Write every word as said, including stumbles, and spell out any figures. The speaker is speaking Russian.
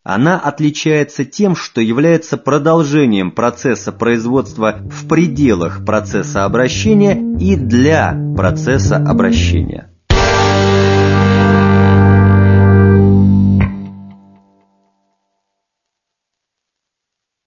Она отличается тем, что является продолжением процесса производства в пределах процесса обращения и для процесса обращения.